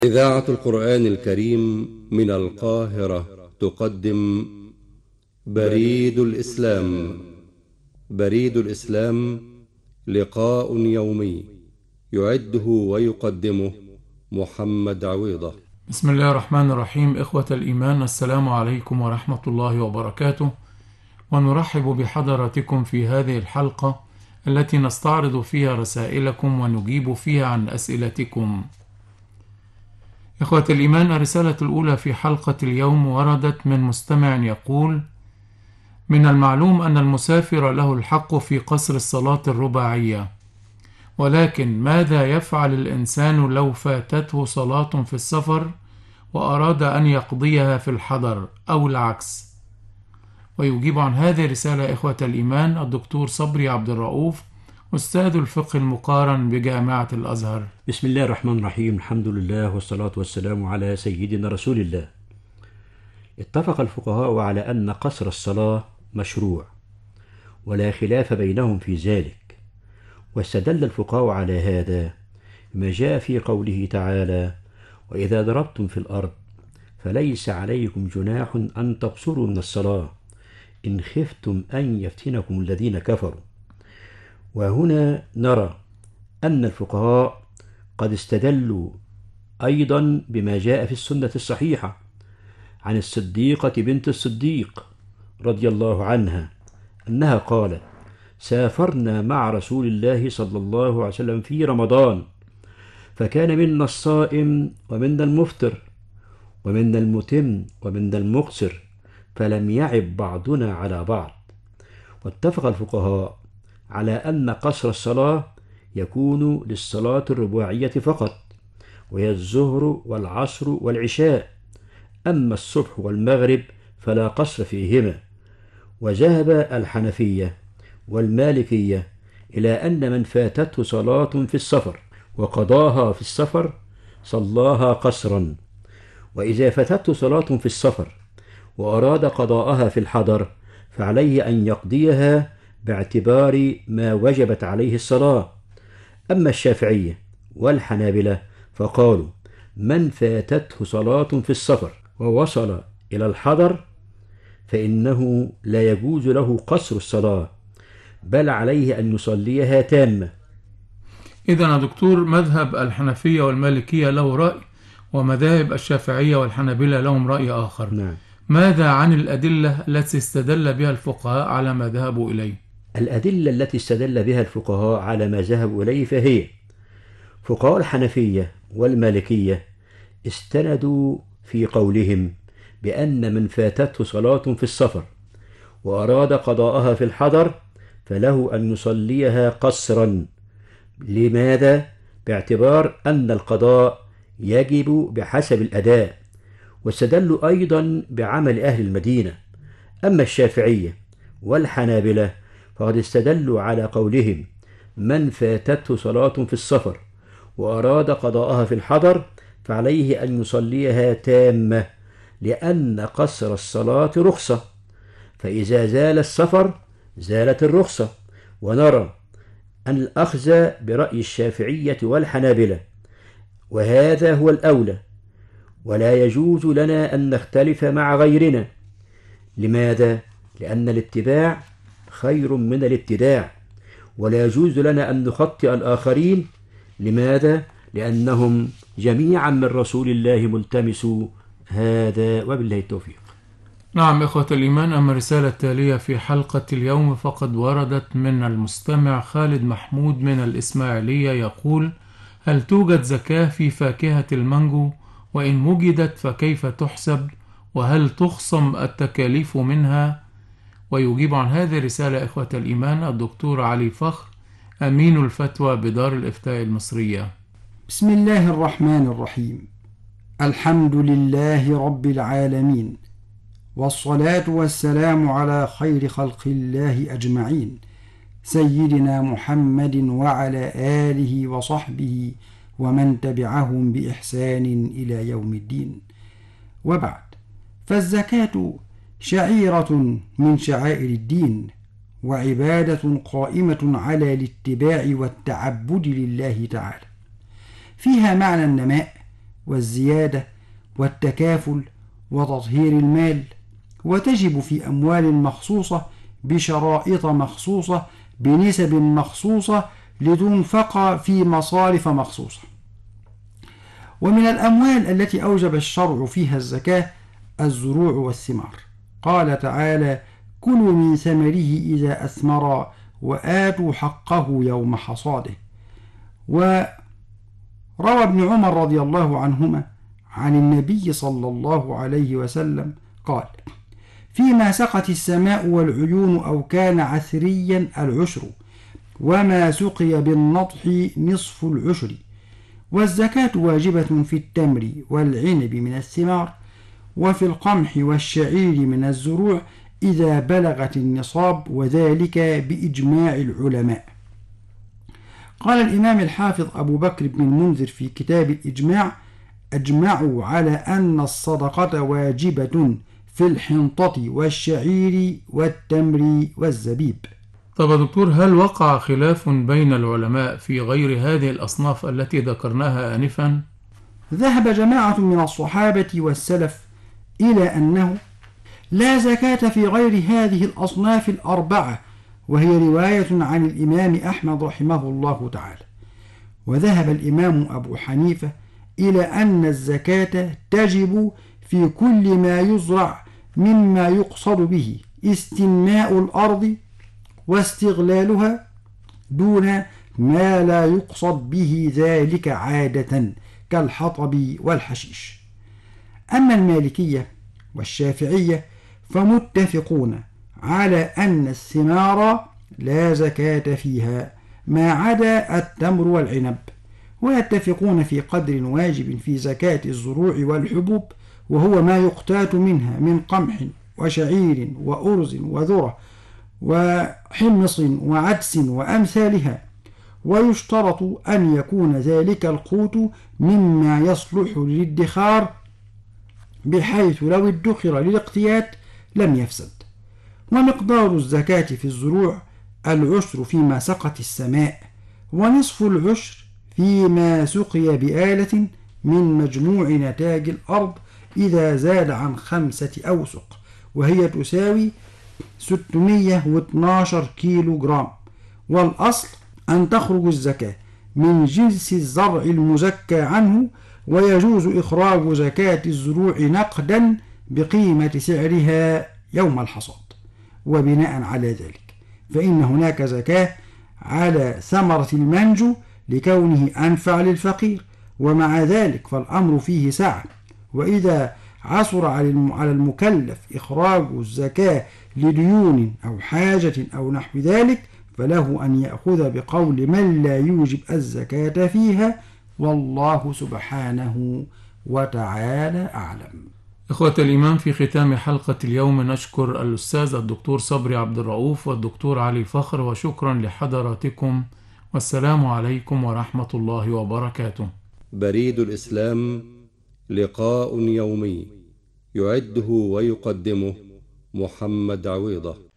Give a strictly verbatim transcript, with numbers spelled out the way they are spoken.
إذاعة القرآن الكريم من القاهرة تقدم بريد الإسلام. بريد الإسلام لقاء يومي يعده ويقدمه محمد عويضة. بسم الله الرحمن الرحيم. إخوة الإيمان، السلام عليكم ورحمة الله وبركاته، ونرحب بحضراتكم في هذه الحلقة التي نستعرض فيها رسائلكم ونجيب فيها عن أسئلتكم. إخوة الإيمان، الرسالة الأولى في حلقة اليوم وردت من مستمع يقول: من المعلوم أن المسافر له الحق في قصر الصلاة الرباعية، ولكن ماذا يفعل الإنسان لو فاتته صلاة في السفر وأراد أن يقضيها في الحضر أو العكس؟ ويجيب عن هذه الرسالة إخوة الإيمان الدكتور صبري عبد الرؤوف، أستاذ الفقه المقارن بجامعة الأزهر. بسم الله الرحمن الرحيم. الحمد لله والصلاة والسلام على سيدنا رسول الله. اتفق الفقهاء على أن قصر الصلاة مشروع ولا خلاف بينهم في ذلك، واستدل الفقهاء على هذا بما جاء في قوله تعالى: وإذا ضربتم في الأرض فليس عليكم جناح أن تقصروا من الصلاة إن خفتم أن يفتنكم الذين كفروا. وهنا نرى أن الفقهاء قد استدلوا أيضا بما جاء في السنة الصحيحة عن الصديقة بنت الصديق رضي الله عنها أنها قالت: سافرنا مع رسول الله صلى الله عليه وسلم في رمضان، فكان منا الصائم ومنا المفطر ومنا المتم ومنا المقصر، فلم يعب بعضنا على بعض. واتفق الفقهاء على أن قصر الصلاة يكون للصلاة الرباعية فقط، وهي الظهر والعصر والعشاء، أما الصبح والمغرب فلا قصر فيهما. وذهب الحنفية والمالكية إلى أن من فاتته صلاة في السفر وقضاها في السفر صلاها قصرا، وإذا فاتته صلاة في السفر وأراد قضاءها في الحضر فعليه أن يقضيها باعتبار ما وجبت عليه الصلاة. أما الشافعية والحنابلة فقالوا: من فاتته صلاة في السفر ووصل إلى الحضر فإنه لا يجوز له قصر الصلاة، بل عليه أن يصليها تامة. إذن يا دكتور، مذهب الحنفية والمالكية له رأي، ومذاهب الشافعية والحنابلة لهم رأي آخر. نعم. ماذا عن الأدلة التي استدل بها الفقهاء على ما ذهبوا إليه؟ الأدلة التي استدل بها الفقهاء على ما ذهبوا إليه فهي: فقهاء الحنفية والمالكية استندوا في قولهم بأن من فاتته صلاة في السفر وأراد قضاءها في الحضر فله أن يصليها قصرا. لماذا؟ باعتبار أن القضاء يجب بحسب الأداء. واستدلوا أيضا بعمل أهل المدينة. أما الشافعية والحنابلة فقد استدلوا على قولهم: من فاتته صلاة في السفر وأراد قضاءها في الحضر فعليه أن يصليها تامة، لأن قصر الصلاة رخصة، فإذا زال السفر زالت الرخصة. ونرى أن الأخذ برأي الشافعية والحنابلة، وهذا هو الأولى، ولا يجوز لنا أن نختلف مع غيرنا. لماذا؟ لأن الاتباع خير من الابتداع، ولا يجوز لنا أن نخطئ الآخرين. لماذا؟ لأنهم جميعا من رسول الله ملتمسوا. هذا وبالله التوفيق. نعم إخوة الإيمان، أما الرسالة التالية في حلقة اليوم فقد وردت من المستمع خالد محمود من الإسماعيلية يقول: هل توجد زكاة في فاكهة المانجو؟ وإن وجدت فكيف تحسب؟ وهل تخصم التكاليف منها؟ ويجيب عن هذه الرسالة إخوة الإيمان الدكتور علي فخر، أمين الفتوى بدار الإفتاء المصرية. بسم الله الرحمن الرحيم. الحمد لله رب العالمين، والصلاة والسلام على خير خلق الله أجمعين، سيدنا محمد وعلى آله وصحبه ومن تبعهم بإحسان إلى يوم الدين. وبعد، فالزكاة شعيرة من شعائر الدين، وعبادة قائمة على الاتباع والتعبد لله تعالى، فيها معنى النماء والزيادة والتكافل وتطهير المال، وتجب في أموال مخصوصة بشرائط مخصوصة بنسب مخصوصة لتنفق في مصارف مخصوصة. ومن الأموال التي أوجب الشرع فيها الزكاة الزروع والثمار، قال تعالى: كلوا من ثمره إذا أثمر وآتوا حقه يوم حصاده. وروى ابن عمر رضي الله عنهما عن النبي صلى الله عليه وسلم قال: فيما سقت السماء والعيون أو كان عثريا العشر، وما سقي بالنضح نصف العشر. والزكاة واجبة في التمر والعنب من الثمار، وفي القمح والشعير من الزروع إذا بلغت النصاب، وذلك بإجماع العلماء. قال الإمام الحافظ أبو بكر بن المنذر في كتاب الإجماع: أجمعوا على أن الصدقة واجبة في الحنطة والشعير والتمر والزبيب. طب دكتور، هل وقع خلاف بين العلماء في غير هذه الأصناف التي ذكرناها آنفا؟ ذهب جماعة من الصحابة والسلف إلى أنه لا زكاة في غير هذه الأصناف الأربعة، وهي رواية عن الإمام أحمد رحمه الله تعالى. وذهب الإمام أبو حنيفة إلى أن الزكاة تجب في كل ما يزرع مما يقصد به استنماء الأرض واستغلالها، دون ما لا يقصد به ذلك عادة كالحطب والحشيش. أما المالكية والشافعية فمتفقون على أن الثمار لا زكاة فيها ما عدا التمر والعنب، ويتفقون في قدر واجب في زكاة الزروع والحبوب، وهو ما يقتات منها من قمح وشعير وأرز وذرة وحمص وعدس وأمثالها. ويشترط أن يكون ذلك القوت مما يصلح للادخار، بحيث لو ادخر للاقتيات لم يفسد. ومقدار الزكاة في الزروع العشر فيما سقت السماء، ونصف العشر فيما سقي بآلة من مجموع نتاج الأرض إذا زاد عن خمسة أوسق، وهي تساوي ستمائة واثني عشر كيلو جرام. والأصل أن تخرج الزكاة من جنس الزرع المزكى عنه، ويجوز إخراج زكاة الزروع نقدا بقيمة سعرها يوم الحصاد. وبناء على ذلك فإن هناك زكاة على ثمرة المنجو لكونه أنفع للفقير، ومع ذلك فالأمر فيه سعة. وإذا عثر على المكلف إخراج الزكاة لديون أو حاجة أو نحو ذلك، فله أن يأخذ بقول من لا يوجب الزكاة فيها، والله سبحانه وتعالى أعلم. إخوة الإيمان، في ختام حلقة اليوم نشكر الأستاذ الدكتور صبري عبد الرؤوف والدكتور علي فخر، وشكرا لحضراتكم، والسلام عليكم ورحمة الله وبركاته. بريد الإسلام، لقاء يومي يعده ويقدمه محمد عويضة.